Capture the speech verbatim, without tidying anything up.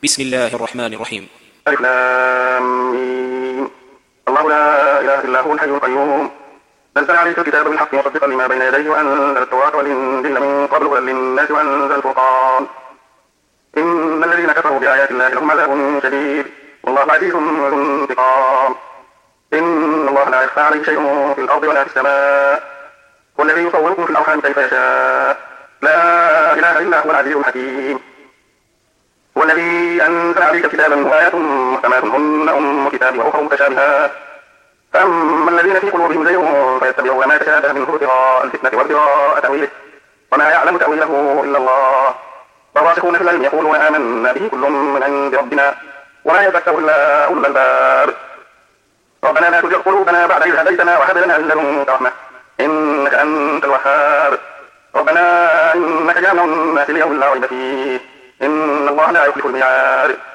بسم الله الرحمن الرحيم. ألف لام ميم. الله لا إله إلا هو الحي القيوم نزل عليك الكتاب بالحق مصدقا لما بين يديه وأنزل التوراة والإنجيل من قبل هدى للناس وأنزل الفرقان إن الذين كفروا بآيات الله لهم عذاب شديد والله عزيز ذو انتقام. إن الله لا يخفى عليه شيء في الأرض ولا في السماء والذي يصوركم في الأرحام كيف يشاء لا إله إلا هو العزيز الحكيم. والذي أنزل عليك كتابا وآيات محكمات هن أم الكتاب وأخر متشابهات فأما الذين في قلوبهم زيغ فيتبعون ما تشابه منه ابتغاء الفتنة وابتغاء تأويله وما يعلم تأويله إلا الله والراسخون في العلم يقولون آمنا به كل من عند ربنا وما يذكر إلا أولو الألباب. ربنا لا تزغ قلوبنا بعد إذ هديتنا وهب لنا من لدنك رحمة إنك أنت الوهاب. ربنا إنك جامع الناس ليوم لا ريب فيه إن الله لا يخلف الميعاد.